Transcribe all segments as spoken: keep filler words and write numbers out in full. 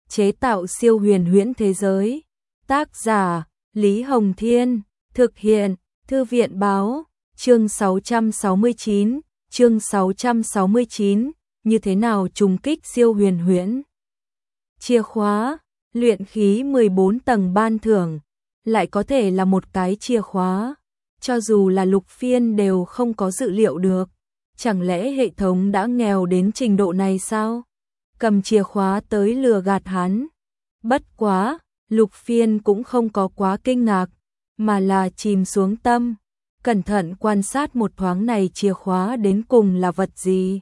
chế tạo siêu huyền huyễn thế giới. Tác giả Lý Hồng Thiên, thực hiện Thư viện Báo. Chương sáu trăm sáu mươi chín, chương sáu trăm sáu mươi chín, như thế nào trùng kích siêu huyền huyễn. Chìa khóa, luyện khí mười bốn tầng ban thưởng, lại có thể là một cái chìa khóa, cho dù là Lục Phiên đều không có dự liệu được. Chẳng lẽ hệ thống đã nghèo đến trình độ này sao? Cầm chìa khóa tới lừa gạt hắn. Bất quá, Lục Phiên cũng không có quá kinh ngạc, mà là chìm xuống tâm, cẩn thận quan sát một thoáng này chìa khóa đến cùng là vật gì.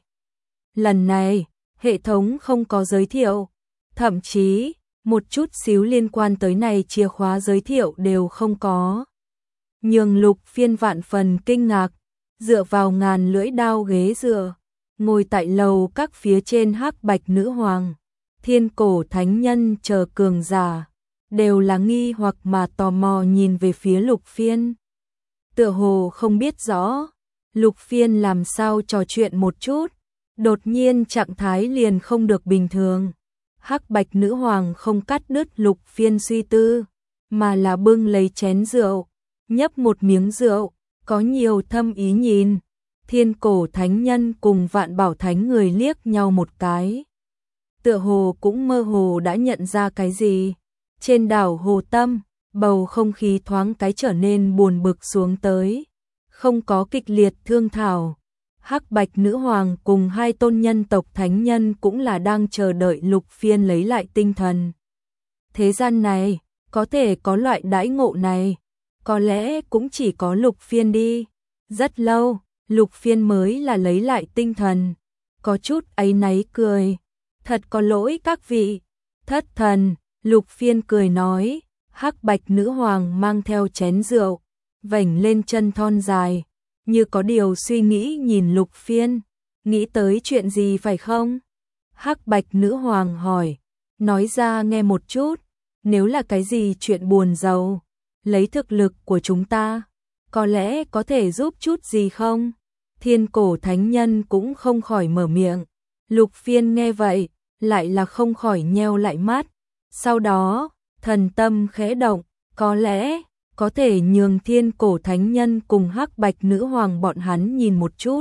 Lần này, hệ thống không có giới thiệu, thậm chí, một chút xíu liên quan tới này chìa khóa giới thiệu đều không có. Nhường Lục Phiên vạn phần kinh ngạc, dựa vào ngàn lưỡi đao ghế dựa, ngồi tại lầu các phía trên hắc bạch nữ hoàng, thiên cổ thánh nhân chờ cường giả, đều là nghi hoặc mà tò mò nhìn về phía Lục Phiên. Tựa hồ không biết rõ, Lục Phiên làm sao trò chuyện một chút, đột nhiên trạng thái liền không được bình thường. Hắc bạch nữ hoàng không cắt đứt Lục Phiên suy tư, mà là bưng lấy chén rượu, nhấp một miếng rượu, có nhiều thâm ý nhìn. Thiên cổ thánh nhân cùng vạn bảo thánh người liếc nhau một cái, tựa hồ cũng mơ hồ đã nhận ra cái gì. Trên đảo Hồ Tâm, bầu không khí thoáng cái trở nên buồn bực xuống tới, không có kịch liệt thương thảo. Hắc bạch nữ hoàng cùng hai tôn nhân tộc thánh nhân cũng là đang chờ đợi Lục Phiên lấy lại tinh thần. Thế gian này, có thể có loại đãi ngộ này, có lẽ cũng chỉ có Lục Phiên đi. Rất lâu, Lục Phiên mới là lấy lại tinh thần, có chút áy náy cười. Thật có lỗi các vị, thất thần. Lục Phiên cười nói, hắc bạch nữ hoàng mang theo chén rượu, vểnh lên chân thon dài, như có điều suy nghĩ nhìn Lục Phiên, nghĩ tới chuyện gì phải không? Hắc bạch nữ hoàng hỏi, nói ra nghe một chút, nếu là cái gì chuyện buồn rầu, lấy thực lực của chúng ta, có lẽ có thể giúp chút gì không? Thiên cổ thánh nhân cũng không khỏi mở miệng. Lục Phiên nghe vậy, lại là không khỏi nheo lại mắt. Sau đó, thần tâm khẽ động, có lẽ, có thể nhường thiên cổ thánh nhân cùng hắc bạch nữ hoàng bọn hắn nhìn một chút.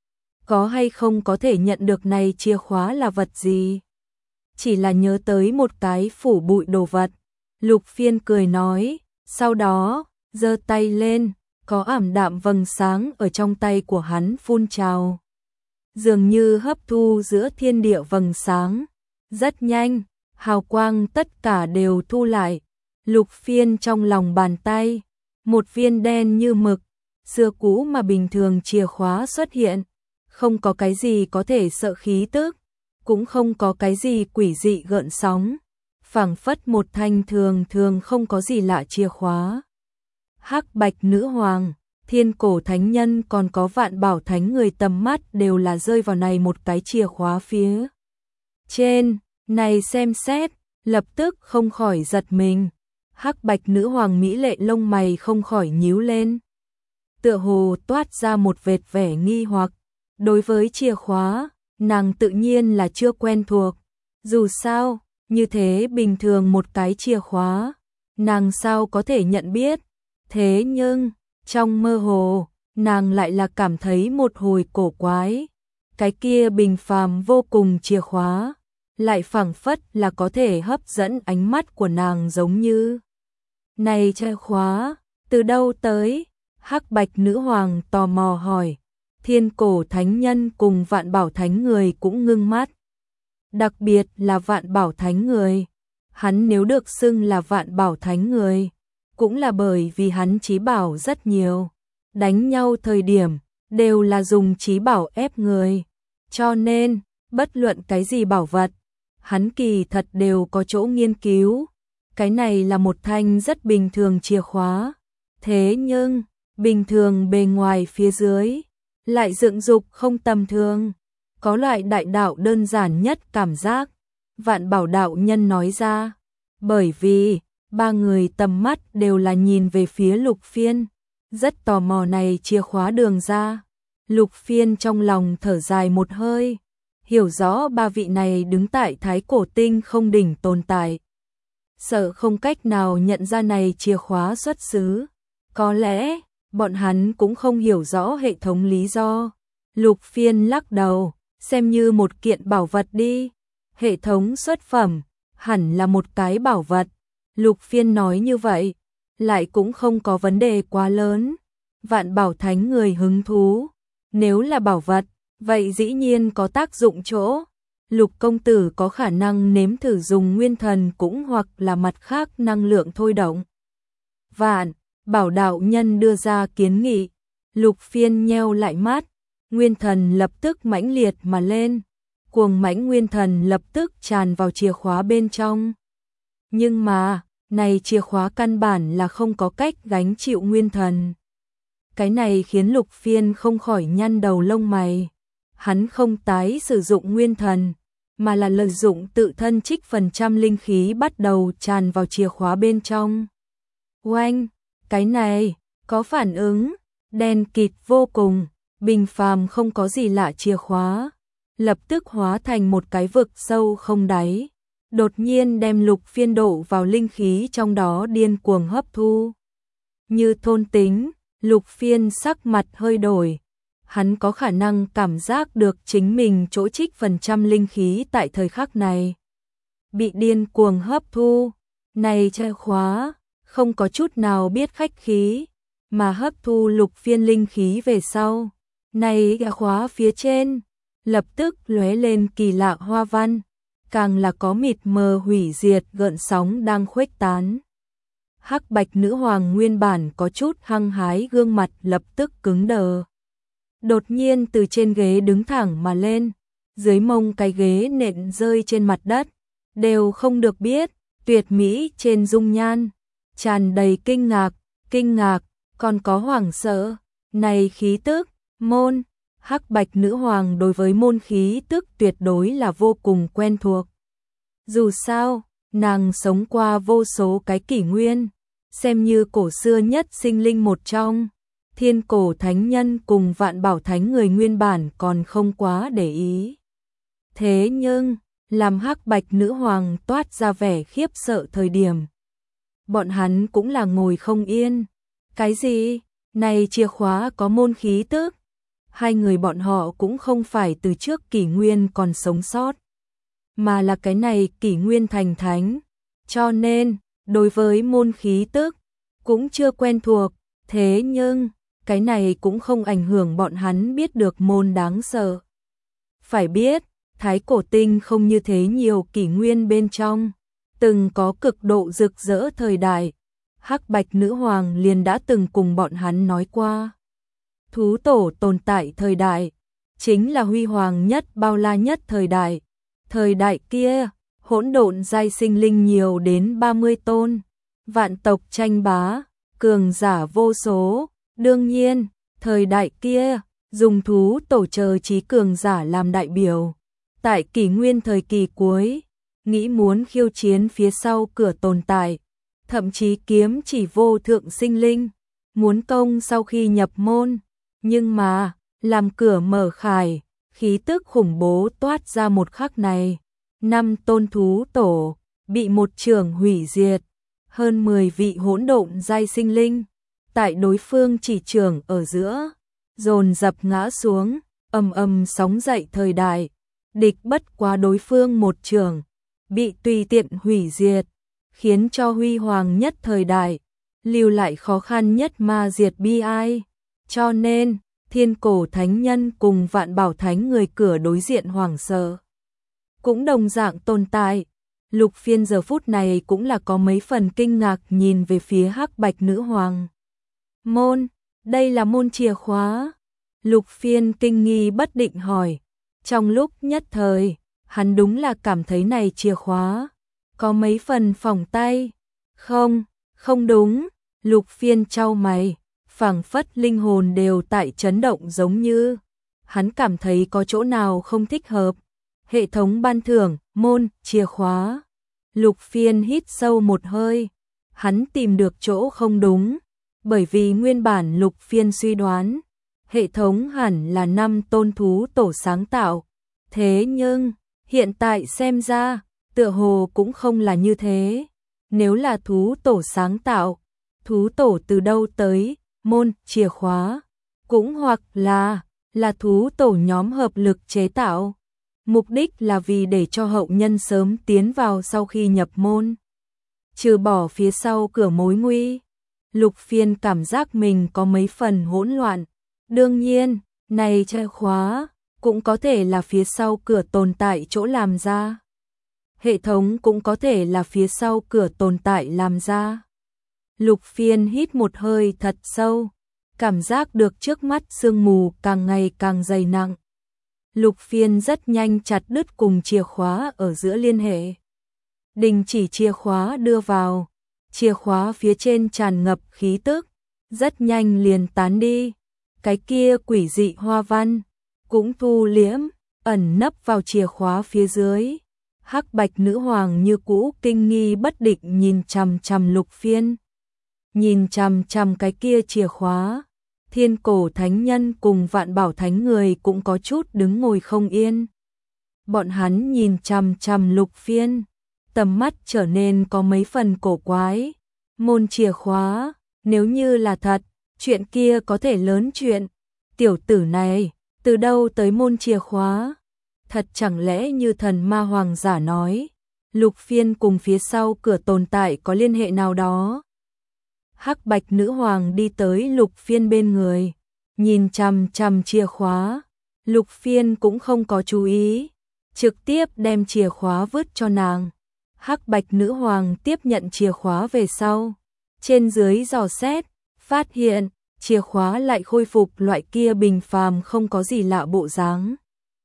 Có hay không có thể nhận được này chìa khóa là vật gì? Chỉ là nhớ tới một cái phủ bụi đồ vật. Lục Phiên cười nói, sau đó, giơ tay lên, có ảm đạm vầng sáng ở trong tay của hắn phun trào. Dường như hấp thu giữa thiên địa vầng sáng. Rất nhanh, hào quang tất cả đều thu lại. Lục Phiên trong lòng bàn tay, một viên đen như mực, xưa cũ mà bình thường chìa khóa xuất hiện. Không có cái gì có thể sợ khí tức, cũng không có cái gì quỷ dị gợn sóng. Phảng phất một thanh thường thường không có gì lạ chìa khóa. Hắc bạch nữ hoàng, thiên cổ thánh nhân còn có vạn bảo thánh người tầm mắt đều là rơi vào này một cái chìa khóa phía trên. Này xem xét, lập tức không khỏi giật mình. Hắc bạch nữ hoàng mỹ lệ lông mày không khỏi nhíu lên, tựa hồ toát ra một vệt vẻ nghi hoặc. Đối với chìa khóa, nàng tự nhiên là chưa quen thuộc. Dù sao, như thế bình thường một cái chìa khóa, nàng sao có thể nhận biết. Thế nhưng, trong mơ hồ, nàng lại là cảm thấy một hồi cổ quái. Cái kia bình phàm vô cùng chìa khóa, lại phảng phất là có thể hấp dẫn ánh mắt của nàng giống như. Này chìa khóa, từ đâu tới? Hắc bạch nữ hoàng tò mò hỏi. Thiên cổ thánh nhân cùng vạn bảo thánh người cũng ngưng mắt. Đặc biệt là vạn bảo thánh người. Hắn nếu được xưng là vạn bảo thánh người, cũng là bởi vì hắn chí bảo rất nhiều. Đánh nhau thời điểm, đều là dùng chí bảo ép người. Cho nên, bất luận cái gì bảo vật, hắn kỳ thật đều có chỗ nghiên cứu. Cái này là một thanh rất bình thường chìa khóa. Thế nhưng, bình thường bề ngoài phía dưới, lại dựng dục không tầm thường. Có loại đại đạo đơn giản nhất cảm giác. Vạn bảo đạo nhân nói ra. Bởi vì, ba người tầm mắt đều là nhìn về phía Lục Phiên. Rất tò mò này chìa khóa đường ra. Lục Phiên trong lòng thở dài một hơi. hiểu rõ ba vị này đứng tại Thái Cổ Tinh không đỉnh tồn tại. Sợ không cách nào nhận ra này chìa khóa xuất xứ. Có lẽ, bọn hắn cũng không hiểu rõ hệ thống lý do. Lục Phiên lắc đầu, xem như một kiện bảo vật đi. Hệ thống xuất phẩm, hẳn là một cái bảo vật. Lục Phiên nói như vậy, lại cũng không có vấn đề quá lớn. Vạn Bảo Thánh người hứng thú. Nếu là bảo vật, vậy dĩ nhiên có tác dụng chỗ. Lục công tử có khả năng nếm thử dùng nguyên thần cũng hoặc là mặt khác năng lượng thôi động. Vạn Bảo đạo nhân đưa ra kiến nghị. Lục Phiên nheo lại mắt, nguyên thần lập tức mãnh liệt mà lên. Cuồng mãnh nguyên thần lập tức tràn vào chìa khóa bên trong. Nhưng mà, này chìa khóa căn bản là không có cách gánh chịu nguyên thần. Cái này khiến Lục Phiên không khỏi nhăn đầu lông mày. Hắn không tái sử dụng nguyên thần, mà là lợi dụng tự thân trích phần trăm linh khí bắt đầu tràn vào chìa khóa bên trong. Oanh, cái này, có phản ứng, đen kịt vô cùng, bình phàm không có gì lạ chìa khóa. Lập tức hóa thành một cái vực sâu không đáy. Đột nhiên đem Lục Phiên đổ vào linh khí trong đó điên cuồng hấp thu. Như thôn tính, Lục Phiên sắc mặt hơi đổi. Hắn có khả năng cảm giác được chính mình chỗ trích phần trăm linh khí tại thời khắc này. Bị điên cuồng hấp thu, này chìa khóa, không có chút nào biết khách khí, mà hấp thu Lục Phiên linh khí về sau. Này chìa khóa phía trên, lập tức lóe lên kỳ lạ hoa văn, càng là có mịt mờ hủy diệt gợn sóng đang khuếch tán. Hắc Bạch nữ hoàng nguyên bản có chút hăng hái gương mặt lập tức cứng đờ. Đột nhiên từ trên ghế đứng thẳng mà lên, dưới mông cái ghế nện rơi trên mặt đất, đều không được biết, tuyệt mỹ trên dung nhan, tràn đầy kinh ngạc, kinh ngạc, còn có hoảng sợ, này khí tức, môn. Hắc Bạch nữ hoàng đối với môn khí tức tuyệt đối là vô cùng quen thuộc. Dù sao, nàng sống qua vô số cái kỷ nguyên, xem như cổ xưa nhất sinh linh một trong. Thiên cổ thánh nhân cùng Vạn Bảo Thánh người nguyên bản còn không quá để ý. Thế nhưng, làm Hắc Bạch nữ hoàng toát ra vẻ khiếp sợ thời điểm, bọn hắn cũng là ngồi không yên. Cái gì? Này chìa khóa có môn khí tức? Hai người bọn họ cũng không phải từ trước kỷ nguyên còn sống sót, mà là cái này kỷ nguyên thành thánh, cho nên, đối với môn khí tức, cũng chưa quen thuộc, thế nhưng, cái này cũng không ảnh hưởng bọn hắn biết được môn đáng sợ. Phải biết, Thái Cổ Tinh không như thế nhiều kỷ nguyên bên trong, từng có cực độ rực rỡ thời đại, Hắc Bạch nữ hoàng liền đã từng cùng bọn hắn nói qua. Thú tổ tồn tại thời đại, chính là huy hoàng nhất bao la nhất thời đại. Thời đại kia, hỗn độn giai sinh linh nhiều đến ba mươi tôn, vạn tộc tranh bá, cường giả vô số. Đương nhiên, thời đại kia, dùng thú tổ chờ trí cường giả làm đại biểu. Tại kỷ nguyên thời kỳ cuối, nghĩ muốn khiêu chiến phía sau cửa tồn tại, thậm chí kiếm chỉ vô thượng sinh linh, muốn công sau khi nhập môn. Nhưng mà, làm cửa mở khải, khí tức khủng bố toát ra một khắc này. Năm tôn thú tổ, bị một trường hủy diệt, hơn mười vị hỗn độn giai sinh linh. Tại đối phương chỉ trường ở giữa, dồn dập ngã xuống, ầm ầm sóng dậy thời đại. Địch bất quá đối phương một trường, bị tùy tiện hủy diệt, khiến cho huy hoàng nhất thời đại, lưu lại khó khăn nhất ma diệt bi ai. Cho nên, thiên cổ thánh nhân cùng Vạn Bảo Thánh người cửa đối diện hoảng sợ, cũng đồng dạng tồn tại. Lục Phiên giờ phút này cũng là có mấy phần kinh ngạc nhìn về phía Hắc Bạch nữ hoàng. Môn, đây là môn chìa khóa. Lục Phiên kinh nghi bất định hỏi. Trong lúc nhất thời, hắn đúng là cảm thấy này chìa khóa có mấy phần phỏng tay. Không, không đúng. Lục Phiên chau mày, phảng phất linh hồn đều tại chấn động giống như. Hắn cảm thấy có chỗ nào không thích hợp. Hệ thống ban thưởng, môn, chìa khóa. Lục Phiên hít sâu một hơi. Hắn tìm được chỗ không đúng. Bởi vì nguyên bản Lục Phiên suy đoán, hệ thống hẳn là năm tôn thú tổ sáng tạo. Thế nhưng, hiện tại xem ra, tựa hồ cũng không là như thế. Nếu là thú tổ sáng tạo, thú tổ từ đâu tới, môn, chìa khóa, cũng hoặc là, là thú tổ nhóm hợp lực chế tạo. Mục đích là vì để cho hậu nhân sớm tiến vào sau khi nhập môn. Trừ bỏ phía sau cửa mối nguy, Lục Phiên cảm giác mình có mấy phần hỗn loạn. Đương nhiên, này chìa khóa, cũng có thể là phía sau cửa tồn tại chỗ làm ra. Hệ thống cũng có thể là phía sau cửa tồn tại làm ra. Lục Phiên hít một hơi thật sâu, cảm giác được trước mắt sương mù càng ngày càng dày nặng. Lục Phiên rất nhanh chặt đứt cùng chìa khóa ở giữa liên hệ. Đình chỉ chìa khóa đưa vào, chìa khóa phía trên tràn ngập khí tức, rất nhanh liền tán đi. Cái kia quỷ dị hoa văn cũng thu liễm, ẩn nấp vào chìa khóa phía dưới. Hắc Bạch nữ hoàng như cũ kinh nghi bất định nhìn chằm chằm Lục Phiên. Nhìn chằm chằm cái kia chìa khóa, Thiên Cổ Thánh Nhân cùng Vạn Bảo Thánh người cũng có chút đứng ngồi không yên. Bọn hắn nhìn chằm chằm Lục Phiên, tầm mắt trở nên có mấy phần cổ quái. Môn chìa khóa, nếu như là thật, chuyện kia có thể lớn chuyện. Tiểu tử này, từ đâu tới môn chìa khóa? Thật chẳng lẽ như thần ma hoàng giả nói, Lục Phiên cùng phía sau cửa tồn tại có liên hệ nào đó? Hắc Bạch nữ hoàng đi tới Lục Phiên bên người, nhìn chằm chằm chìa khóa. Lục Phiên cũng không có chú ý, trực tiếp đem chìa khóa vứt cho nàng. Hắc Bạch nữ hoàng tiếp nhận chìa khóa về sau, trên dưới dò xét, phát hiện chìa khóa lại khôi phục loại kia bình phàm không có gì lạ bộ dáng.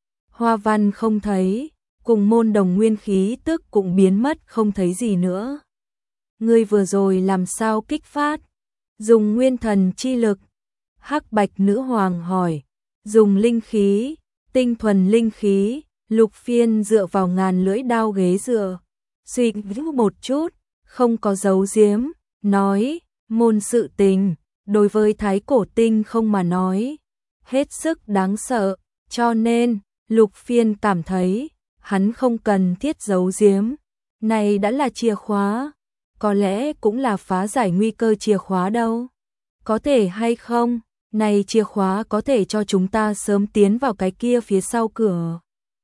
Hoa văn không thấy, cùng môn đồng nguyên khí tức cũng biến mất không thấy gì nữa. Ngươi vừa rồi làm sao kích phát? Dùng nguyên thần chi lực? Hắc Bạch nữ hoàng hỏi. Dùng linh khí, tinh thuần linh khí. Lục Phiên dựa vào ngàn lưỡi đao ghế dựa, suy nghĩ một chút, không có giấu giếm, nói, môn sự tình, đối với Thái Cổ Tinh không mà nói, hết sức đáng sợ, cho nên, Lục Phiên cảm thấy, hắn không cần thiết giấu giếm, này đã là chìa khóa, có lẽ cũng là phá giải nguy cơ chìa khóa đâu, có thể hay không, này chìa khóa có thể cho chúng ta sớm tiến vào cái kia phía sau cửa.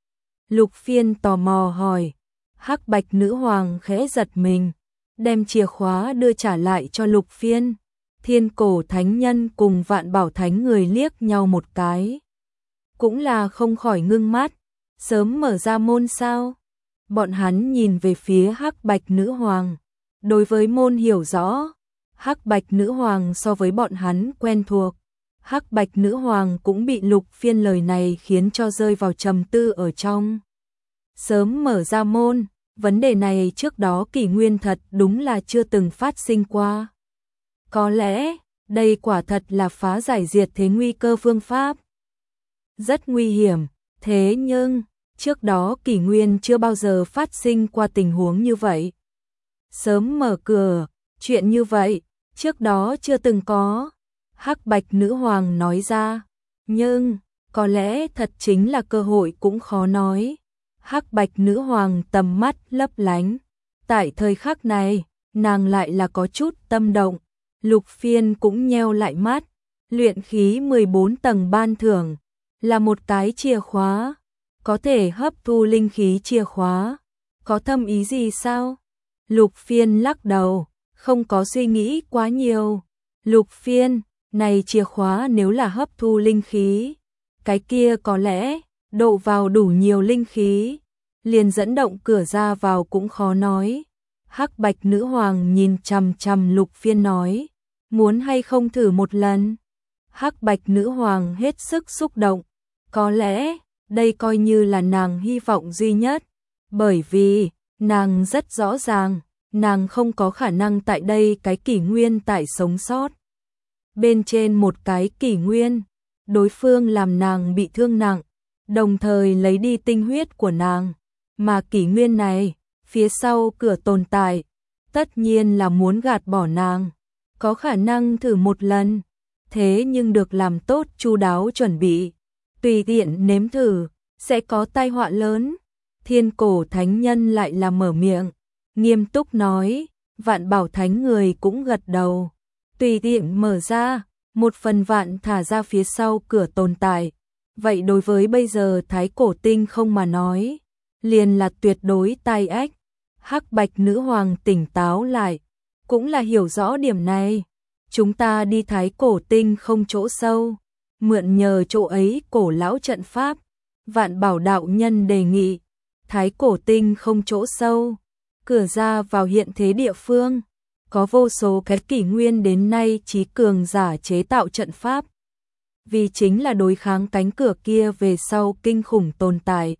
Lục Phiên tò mò hỏi, Hắc Bạch nữ hoàng khẽ giật mình, đem chìa khóa đưa trả lại cho Lục Phiên. Thiên Cổ Thánh Nhân cùng Vạn Bảo Thánh người liếc nhau một cái, cũng là không khỏi ngưng mắt, sớm mở ra môn sao? Bọn hắn nhìn về phía Hắc Bạch nữ hoàng, đối với môn hiểu rõ, Hắc Bạch nữ hoàng so với bọn hắn quen thuộc. Hắc Bạch nữ hoàng cũng bị Lục Phiên lời này khiến cho rơi vào trầm tư ở trong. Sớm mở ra môn, vấn đề này trước đó kỷ nguyên thật đúng là chưa từng phát sinh qua. Có lẽ, đây quả thật là phá giải diệt thế nguy cơ phương pháp. Rất nguy hiểm, thế nhưng, trước đó kỷ nguyên chưa bao giờ phát sinh qua tình huống như vậy. Sớm mở cửa, chuyện như vậy, trước đó chưa từng có. Hắc Bạch nữ hoàng nói ra, nhưng, có lẽ thật chính là cơ hội cũng khó nói. Hắc Bạch nữ hoàng tầm mắt lấp lánh, tại thời khắc này, nàng lại là có chút tâm động. Lục Phiên cũng nheo lại mắt, luyện khí mười bốn tầng ban thưởng, là một cái chìa khóa, có thể hấp thu linh khí chìa khóa, có thâm ý gì sao? Lục Phiên lắc đầu, không có suy nghĩ quá nhiều. Lục Phiên, này chìa khóa nếu là hấp thu linh khí, cái kia có lẽ, độ vào đủ nhiều linh khí, liền dẫn động cửa ra vào cũng khó nói. Hắc Bạch nữ hoàng nhìn chằm chằm Lục Phiên nói, muốn hay không thử một lần? Hắc Bạch nữ hoàng hết sức xúc động, có lẽ, đây coi như là nàng hy vọng duy nhất, bởi vì, nàng rất rõ ràng, nàng không có khả năng tại đây cái kỷ nguyên tại sống sót. Bên trên một cái kỷ nguyên, đối phương làm nàng bị thương nặng, đồng thời lấy đi tinh huyết của nàng, mà kỷ nguyên này, phía sau cửa tồn tại, tất nhiên là muốn gạt bỏ nàng, có khả năng thử một lần, thế nhưng được làm tốt chu đáo chuẩn bị, tùy tiện nếm thử, sẽ có tai họa lớn. Thiên cổ thánh nhân lại là mở miệng, nghiêm túc nói, Vạn Bảo Thánh người cũng gật đầu, tùy tiện mở ra, một phần vạn thả ra phía sau cửa tồn tại. Vậy đối với bây giờ Thái Cổ Tinh không mà nói, liền là tuyệt đối tai ách. Hắc Bạch Nữ Hoàng tỉnh táo lại, cũng là hiểu rõ điểm này. Chúng ta đi Thái Cổ Tinh không chỗ sâu, mượn nhờ chỗ ấy cổ lão trận pháp. Vạn Bảo đạo nhân đề nghị, Thái Cổ Tinh không chỗ sâu, cửa ra vào hiện thế địa phương, có vô số cái kỷ nguyên đến nay trí cường giả chế tạo trận pháp. Vì chính là đối kháng cánh cửa kia về sau kinh khủng tồn tại.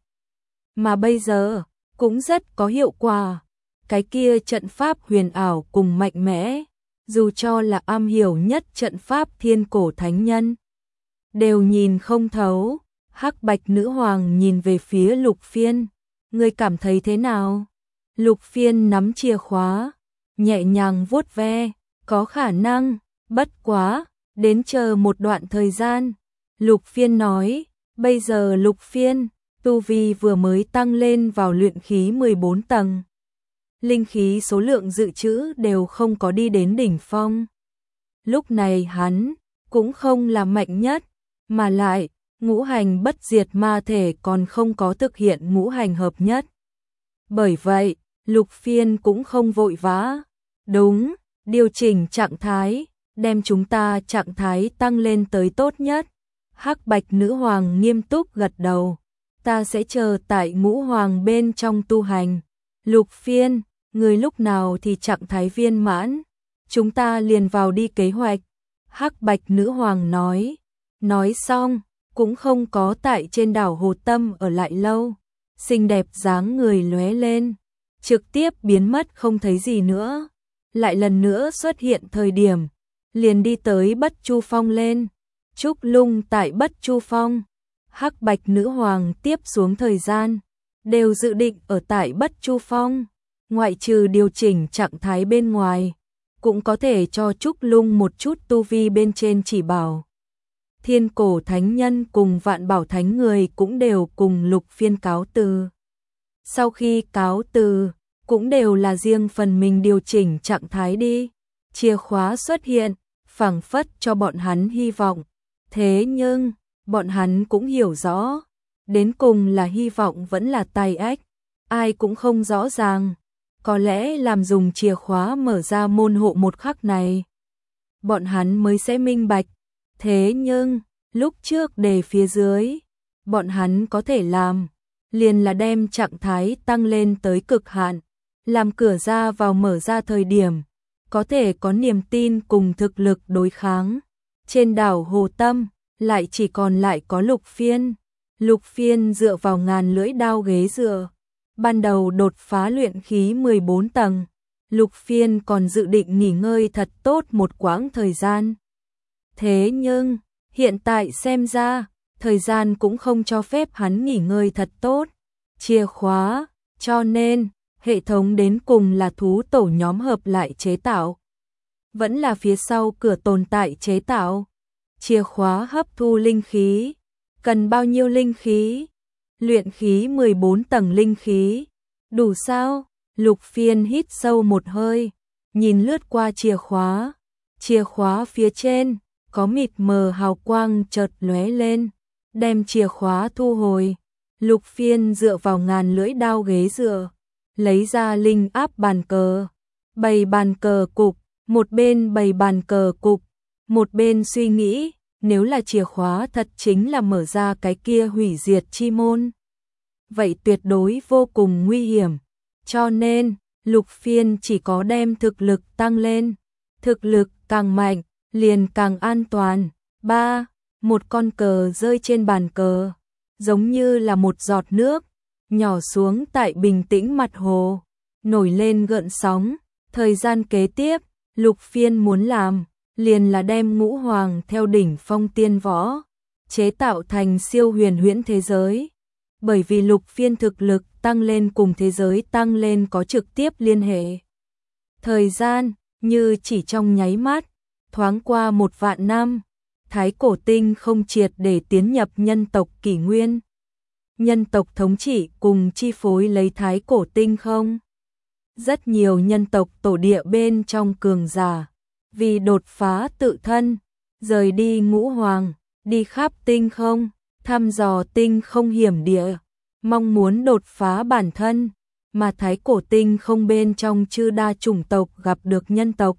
Mà bây giờ, cũng rất có hiệu quả. Cái kia trận pháp huyền ảo cùng mạnh mẽ, dù cho là am hiểu nhất trận pháp thiên cổ thánh nhân, đều nhìn không thấu. Hắc Bạch Nữ Hoàng nhìn về phía Lục Phiên, ngươi cảm thấy thế nào? Lục Phiên nắm chìa khóa, nhẹ nhàng vuốt ve, có khả năng, bất quá, đến chờ một đoạn thời gian. Lục Phiên nói, bây giờ Lục Phiên, tu vi vừa mới tăng lên vào luyện khí mười bốn tầng. Linh khí số lượng dự trữ đều không có đi đến đỉnh phong. Lúc này hắn, cũng không là mạnh nhất, mà lại, ngũ hành bất diệt ma thể còn không có thực hiện ngũ hành hợp nhất. Bởi vậy, Lục Phiên cũng không vội vã. Đúng, điều chỉnh trạng thái, đem chúng ta trạng thái tăng lên tới tốt nhất. Hắc Bạch Nữ Hoàng nghiêm túc gật đầu. Ta sẽ chờ tại ngũ hoàng bên trong tu hành. Lục Phiên, người lúc nào thì trạng thái viên mãn, chúng ta liền vào đi kế hoạch. Hắc Bạch Nữ Hoàng nói. Nói xong, cũng không có tại trên đảo Hồ Tâm ở lại lâu. Xinh đẹp dáng người lóe lên, trực tiếp biến mất không thấy gì nữa. Lại lần nữa xuất hiện thời điểm, liền đi tới Bất Chu Phong lên. Trúc Lung tại Bất Chu Phong, Hắc Bạch Nữ Hoàng tiếp xuống thời gian, đều dự định ở tại Bất Chu Phong, ngoại trừ điều chỉnh trạng thái bên ngoài, cũng có thể cho Trúc Lung một chút tu vi bên trên chỉ bảo. Thiên cổ thánh nhân cùng Vạn Bảo Thánh người cũng đều cùng Lục Phiên cáo từ. Sau khi cáo từ, cũng đều là riêng phần mình điều chỉnh trạng thái đi. Chìa khóa xuất hiện, phảng phất cho bọn hắn hy vọng. Thế nhưng, bọn hắn cũng hiểu rõ, đến cùng là hy vọng vẫn là tai ách, ai cũng không rõ ràng. Có lẽ làm dùng chìa khóa mở ra môn hộ một khắc này, bọn hắn mới sẽ minh bạch. Thế nhưng, lúc trước đề phía dưới, bọn hắn có thể làm, liền là đem trạng thái tăng lên tới cực hạn, làm cửa ra vào mở ra thời điểm, có thể có niềm tin cùng thực lực đối kháng. Trên đảo Hồ Tâm, lại chỉ còn lại có Lục Phiên. Lục Phiên dựa vào ngàn lưỡi đao ghế dựa, ban đầu đột phá luyện khí mười bốn tầng, Lục Phiên còn dự định nghỉ ngơi thật tốt một quãng thời gian. Thế nhưng, hiện tại xem ra, thời gian cũng không cho phép hắn nghỉ ngơi thật tốt. Chìa khóa, cho nên, hệ thống đến cùng là thú tổ nhóm hợp lại chế tạo. Vẫn là phía sau cửa tồn tại chế tạo. Chìa khóa hấp thu linh khí. Cần bao nhiêu linh khí? Luyện khí mười bốn tầng linh khí. Đủ sao? Lục Phiên hít sâu một hơi, nhìn lướt qua chìa khóa. Chìa khóa phía trên, có mịt mờ hào quang chợt lóe lên, đem chìa khóa thu hồi. Lục Phiên dựa vào ngàn lưỡi đao ghế dựa, lấy ra linh áp bàn cờ, bày bàn cờ cục, một bên bày bàn cờ cục, một bên suy nghĩ, nếu là chìa khóa thật chính là mở ra cái kia hủy diệt chi môn, vậy tuyệt đối vô cùng nguy hiểm. Cho nên, Lục Phiên chỉ có đem thực lực tăng lên, thực lực càng mạnh, liền càng an toàn. Ba, một con cờ rơi trên bàn cờ, giống như là một giọt nước, nhỏ xuống tại bình tĩnh mặt hồ, nổi lên gợn sóng. Thời gian kế tiếp, Lục Phiên muốn làm, liền là đem ngũ hoàng theo đỉnh phong tiên võ, chế tạo thành siêu huyền huyễn thế giới. Bởi vì Lục Phiên thực lực tăng lên cùng thế giới tăng lên có trực tiếp liên hệ. Thời gian, như chỉ trong nháy mắt, thoáng qua một vạn năm, Thái Cổ Tinh không triệt để tiến nhập nhân tộc kỷ nguyên. nhân tộc thống trị cùng chi phối lấy thái cổ tinh không? Rất nhiều nhân tộc tổ địa bên trong cường giả, vì đột phá tự thân, rời đi ngũ hoàng, đi khắp tinh không, thăm dò tinh không hiểm địa, mong muốn đột phá bản thân, mà thái cổ tinh không bên trong chư đa chủng tộc gặp được nhân tộc,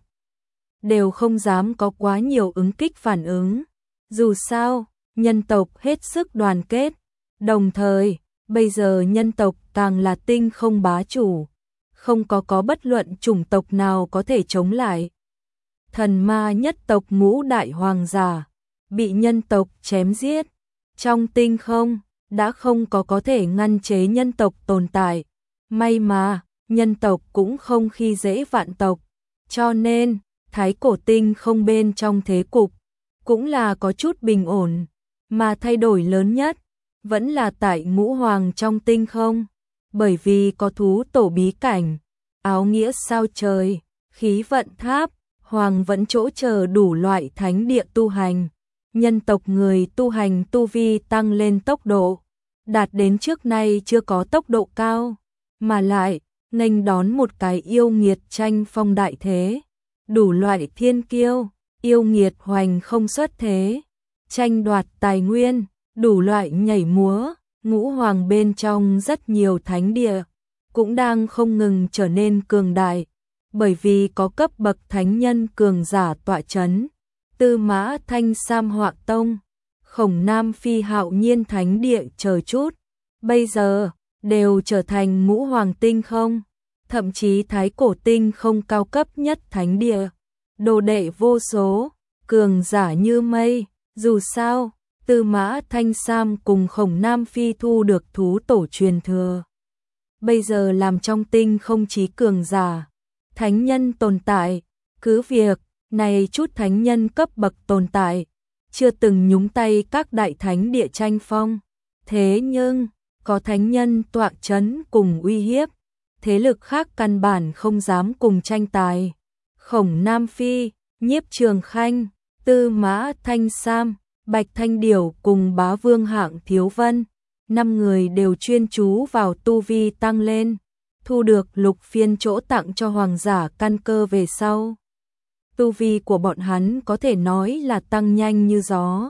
đều không dám có quá nhiều ứng kích phản ứng. Dù sao, nhân tộc hết sức đoàn kết, đồng thời, bây giờ nhân tộc càng là tinh không bá chủ, không có có bất luận chủng tộc nào có thể chống lại. Thần ma nhất tộc ngũ đại hoàng giả, bị nhân tộc chém giết, trong tinh không, đã không có có thể ngăn chế nhân tộc tồn tại. May mà, nhân tộc cũng không khi dễ vạn tộc, cho nên, thái cổ tinh không bên trong thế cục, cũng là có chút bình ổn, mà thay đổi lớn nhất, vẫn là tại ngũ hoàng trong tinh không, bởi vì có thú tổ bí cảnh, áo nghĩa sao trời, khí vận tháp, hoàng vẫn chỗ chờ đủ loại thánh địa tu hành, nhân tộc người tu hành tu vi tăng lên tốc độ, đạt đến trước nay chưa có tốc độ cao, mà lại, nghênh đón một cái yêu nghiệt tranh phong đại thế, đủ loại thiên kiêu, yêu nghiệt hoành không xuất thế, tranh đoạt tài nguyên, đủ loại nhảy múa, ngũ hoàng bên trong rất nhiều thánh địa, cũng đang không ngừng trở nên cường đại, bởi vì có cấp bậc thánh nhân cường giả tọa chấn, Tư Mã Thanh Sam Họa Tông, Khổng Nam Phi Hạo Nhiên thánh địa chờ chút, bây giờ đều trở thành ngũ hoàng tinh không, thậm chí thái cổ tinh không cao cấp nhất thánh địa, đồ đệ vô số, cường giả như mây. Dù sao, Tư Mã Thanh Sam cùng Khổng Nam Phi thu được thú tổ truyền thừa, bây giờ làm trong tinh không chí cường giả, thánh nhân tồn tại, cứ việc này chút thánh nhân cấp bậc tồn tại, chưa từng nhúng tay các đại thánh địa tranh phong, thế nhưng có thánh nhân tọa chấn cùng uy hiếp, thế lực khác căn bản không dám cùng tranh tài. Khổng Nam Phi, Nhiếp Trường Khanh, Tư Mã Thanh Sam, Bạch Thanh Điểu cùng Bá Vương Hạng Thiếu Vân, năm người đều chuyên chú vào tu vi tăng lên, thu được lục phiên chỗ tặng cho hoàng giả căn cơ về sau. Tu vi của bọn hắn có thể nói là tăng nhanh như gió.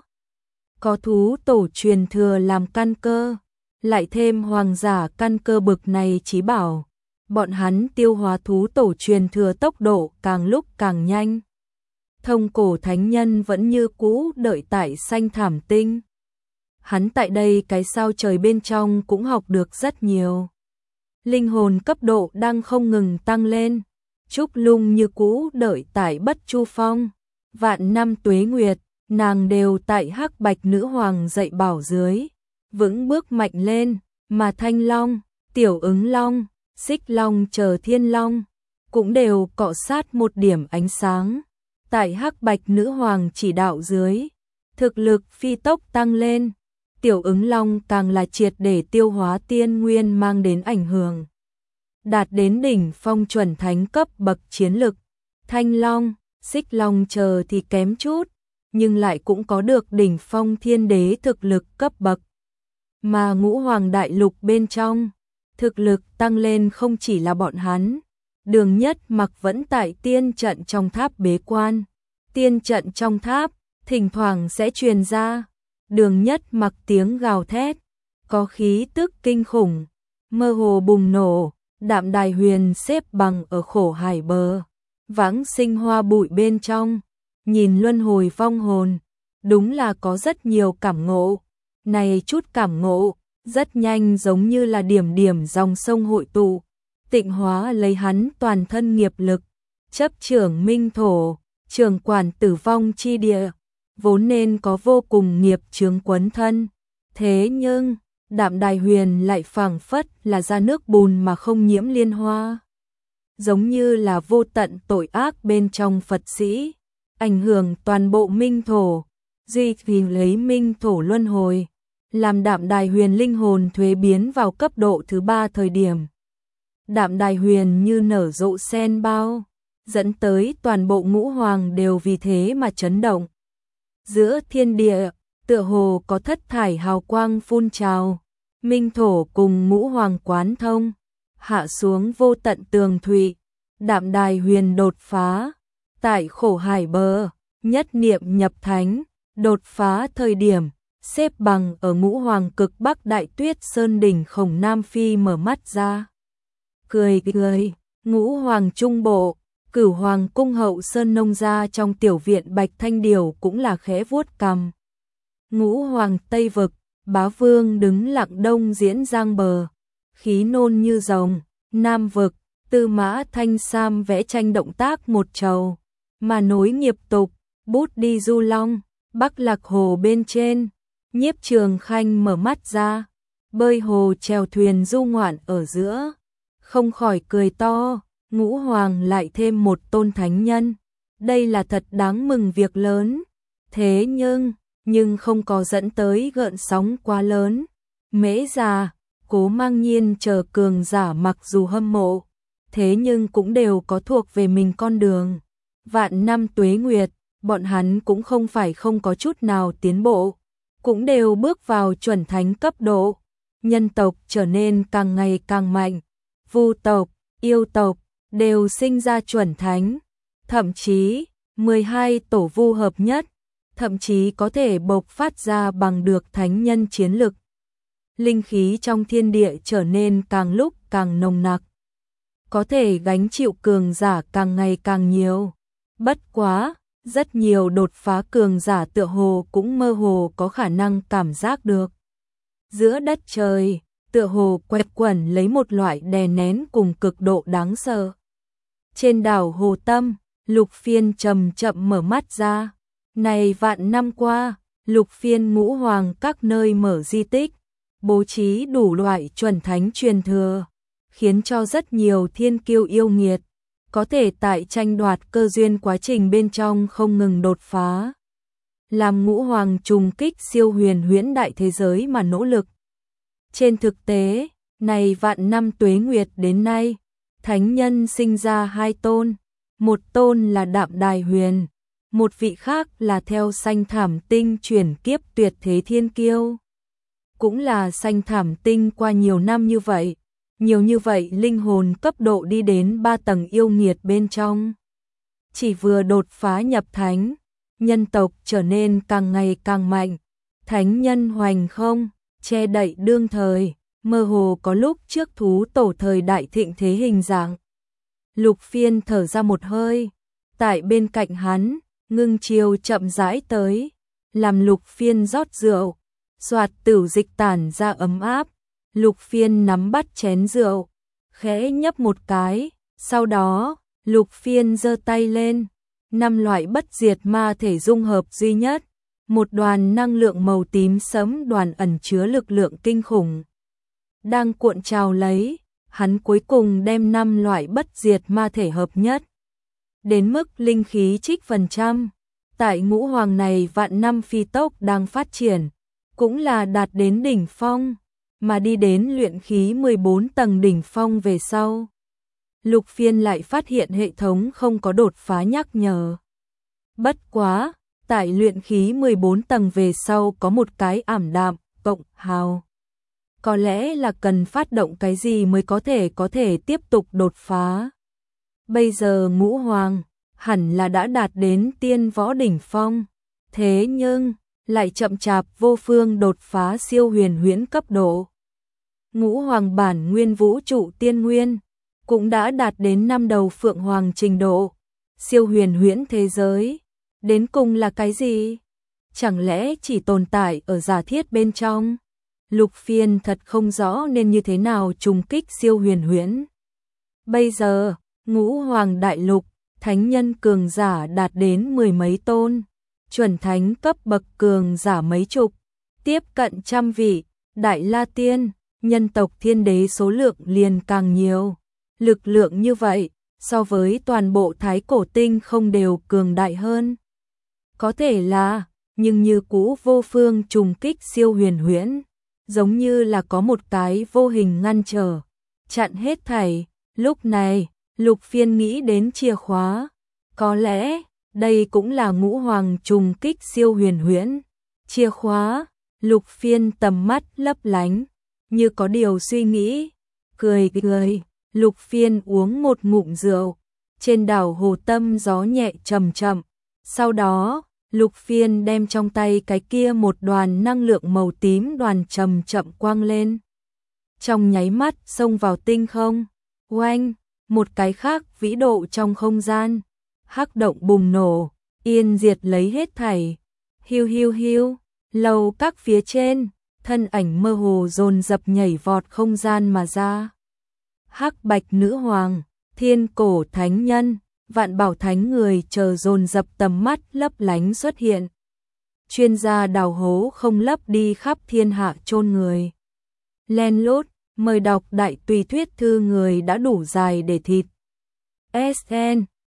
Có thú tổ truyền thừa làm căn cơ, lại thêm hoàng giả căn cơ bực này chí bảo, bọn hắn tiêu hóa thú tổ truyền thừa tốc độ càng lúc càng nhanh. Thông cổ thánh nhân vẫn như cũ đợi tại xanh thảm tinh. Hắn tại đây cái sao trời bên trong cũng học được rất nhiều. Linh hồn cấp độ đang không ngừng tăng lên. Trúc Lung như cũ đợi tại Bất Chu Phong. Vạn năm tuế nguyệt, nàng đều tại Hắc Bạch Nữ Hoàng dạy bảo dưới, vững bước mạnh lên, mà Thanh Long, Tiểu Ứng Long, Xích Long chờ Thiên Long, cũng đều cọ sát một điểm ánh sáng. Tại Hắc Bạch Nữ Hoàng chỉ đạo dưới, thực lực phi tốc tăng lên, Tiểu Ứng Long càng là triệt để tiêu hóa tiên nguyên mang đến ảnh hưởng. Đạt đến đỉnh phong chuẩn thánh cấp bậc chiến lực, Thanh Long, Xích Long chờ thì kém chút, nhưng lại cũng có được đỉnh phong thiên đế thực lực cấp bậc. Mà ngũ hoàng đại lục bên trong, thực lực tăng lên không chỉ là bọn hắn. Đường Nhất Mặc vẫn tại tiên trận trong tháp bế quan. Tiên trận trong tháp, thỉnh thoảng sẽ truyền ra. Đường Nhất Mặc tiếng gào thét, có khí tức kinh khủng, mơ hồ bùng nổ. Đạm Đài Huyền xếp bằng ở khổ hải bờ, vãng sinh hoa bụi bên trong, nhìn luân hồi vong hồn, đúng là có rất nhiều cảm ngộ. Này chút cảm ngộ, rất nhanh giống như là điểm điểm dòng sông hội tụ, tịnh hóa lấy hắn toàn thân nghiệp lực, chấp trưởng minh thổ, trưởng quản tử vong chi địa, vốn nên có vô cùng nghiệp chướng quấn thân. Thế nhưng, Đạm Đài Huyền lại phảng phất là ra nước bùn mà không nhiễm liên hoa. Giống như là vô tận tội ác bên trong Phật sĩ, ảnh hưởng toàn bộ minh thổ, duy vì lấy minh thổ luân hồi, làm Đạm Đài Huyền linh hồn thuế biến vào cấp độ thứ ba thời điểm. Đạm Đài Huyền như nở rộ sen bao, dẫn tới toàn bộ ngũ hoàng đều vì thế mà chấn động. Giữa thiên địa, tựa hồ có thất thải hào quang phun trào, minh thổ cùng ngũ hoàng quán thông, hạ xuống vô tận tường thụy, đạm đài huyền đột phá, tại khổ hải bờ, nhất niệm nhập thánh, đột phá thời điểm, xếp bằng ở ngũ hoàng cực bắc đại tuyết sơn đỉnh Khổng Nam Phi mở mắt ra. Cười cười, ngũ hoàng trung bộ, cửu hoàng cung hậu sơn nông gia trong tiểu viện Bạch Thanh Điều cũng là khẽ vuốt cằm. Ngũ hoàng tây vực, bá vương đứng lặng đông diễn giang bờ, khí nôn như rồng, nam vực, tư mã thanh sam vẽ tranh động tác một trầu, mà nối nghiệp tục, bút đi du long, bắc lạc hồ bên trên, Nhiếp Trường Khanh mở mắt ra, bơi hồ chèo thuyền du ngoạn ở giữa, không khỏi cười to, ngũ hoàng lại thêm một tôn thánh nhân, đây là thật đáng mừng việc lớn, thế nhưng, nhưng không có dẫn tới gợn sóng quá lớn, Mễ già, Cố Mang Nhiên chờ cường giả mặc dù hâm mộ, thế nhưng cũng đều có thuộc về mình con đường, vạn năm tuế nguyệt, bọn hắn cũng không phải không có chút nào tiến bộ, cũng đều bước vào chuẩn thánh cấp độ, nhân tộc trở nên càng ngày càng mạnh, vu tộc, yêu tộc đều sinh ra chuẩn thánh, thậm chí mười hai tổ vu hợp nhất, thậm chí có thể bộc phát ra bằng được thánh nhân chiến lực. Linh khí trong thiên địa trở nên càng lúc càng nồng nặc, có thể gánh chịu cường giả càng ngày càng nhiều. Bất quá, rất nhiều đột phá cường giả tựa hồ cũng mơ hồ có khả năng cảm giác được. Giữa đất trời, tựa hồ quẹt quẩn lấy một loại đè nén cùng cực độ đáng sợ. Trên đảo Hồ Tâm, Lục Phiên chậm chậm mở mắt ra. Này vạn năm qua, Lục Phiên ngũ hoàng các nơi mở di tích, bố trí đủ loại chuẩn thánh truyền thừa, khiến cho rất nhiều thiên kiêu yêu nghiệt có thể tại tranh đoạt cơ duyên quá trình bên trong không ngừng đột phá, làm ngũ hoàng trùng kích siêu huyền huyễn đại thế giới mà nỗ lực. Trên thực tế, này vạn năm tuế nguyệt đến nay, thánh nhân sinh ra hai tôn, một tôn là Đạm Đài Huyền, một vị khác là theo Xanh Thảm Tinh chuyển kiếp tuyệt thế thiên kiêu. Cũng là Xanh Thảm Tinh qua nhiều năm như vậy, nhiều như vậy linh hồn cấp độ đi đến ba tầng yêu nghiệt bên trong. Chỉ vừa đột phá nhập thánh, nhân tộc trở nên càng ngày càng mạnh, thánh nhân hoành không, che đậy đương thời, mơ hồ có lúc trước thú tổ thời đại thịnh thế hình dạng. Lục Phiên thở ra một hơi, tại bên cạnh hắn, Ngưng Chiêu chậm rãi tới, làm Lục Phiên rót rượu, xoạt tửu dịch tản ra ấm áp. Lục Phiên nắm bắt chén rượu, khẽ nhấp một cái, sau đó, Lục Phiên giơ tay lên, năm loại bất diệt ma thể dung hợp duy nhất, một đoàn năng lượng màu tím sẫm đoàn ẩn chứa lực lượng kinh khủng. Đang cuộn trào lấy, hắn cuối cùng đem năm loại bất diệt ma thể hợp nhất. Đến mức linh khí trích phần trăm, tại ngũ hoàng này vạn năm phi tốc đang phát triển, cũng là đạt đến đỉnh phong, mà đi đến luyện khí mười bốn tầng đỉnh phong về sau. Lục Phiên lại phát hiện hệ thống không có đột phá nhắc nhở. Bất quá, tại luyện khí mười bốn tầng về sau có một cái ảm đạm, cộng hào. Có lẽ là cần phát động cái gì mới có thể có thể tiếp tục đột phá. Bây giờ ngũ hoàng, hẳn là đã đạt đến tiên võ đỉnh phong. Thế nhưng, lại chậm chạp vô phương đột phá siêu huyền huyễn cấp độ. Ngũ hoàng bản nguyên vũ trụ tiên nguyên, cũng đã đạt đến năm đầu phượng hoàng trình độ. Siêu huyền huyễn thế giới, đến cùng là cái gì? Chẳng lẽ chỉ tồn tại ở giả thiết bên trong? Lục Phiên thật không rõ nên như thế nào trùng kích siêu huyền huyễn. Bây giờ, ngũ hoàng đại lục, thánh nhân cường giả đạt đến mười mấy tôn, chuẩn thánh cấp bậc cường giả mấy chục, tiếp cận trăm vị, đại la tiên, nhân tộc thiên đế số lượng liền càng nhiều. Lực lượng như vậy, so với toàn bộ thái cổ tinh không đều cường đại hơn. Có thể là, nhưng như cũ vô phương trùng kích siêu huyền huyễn, giống như là có một cái vô hình ngăn trở, chặn hết thảy. Lúc này, Lục Phiên nghĩ đến chìa khóa, có lẽ đây cũng là ngũ hoàng trùng kích siêu huyền huyễn. Chìa khóa, Lục Phiên tầm mắt lấp lánh, như có điều suy nghĩ, cười cười, Lục Phiên uống một ngụm rượu, trên đảo hồ tâm gió nhẹ chậm chậm, sau đó, Lục Phiên đem trong tay cái kia một đoàn năng lượng màu tím đoàn chậm chậm quang lên. Trong nháy mắt xông vào tinh không, oanh, một cái khác vĩ độ trong không gian, hắc động bùng nổ, yên diệt lấy hết thảy. Hiu hiu hiu, lầu các phía trên, thân ảnh mơ hồ dồn dập nhảy vọt không gian mà ra. Hắc Bạch Nữ Hoàng, Thiên Cổ Thánh Nhân, Vạn Bảo Thánh người chờ dồn dập tầm mắt lấp lánh xuất hiện. Chuyên gia đào hố không lấp đi khắp thiên hạ chôn người. Len lút, mời đọc đại tùy thuyết thư người đã đủ dài để thịt. ét en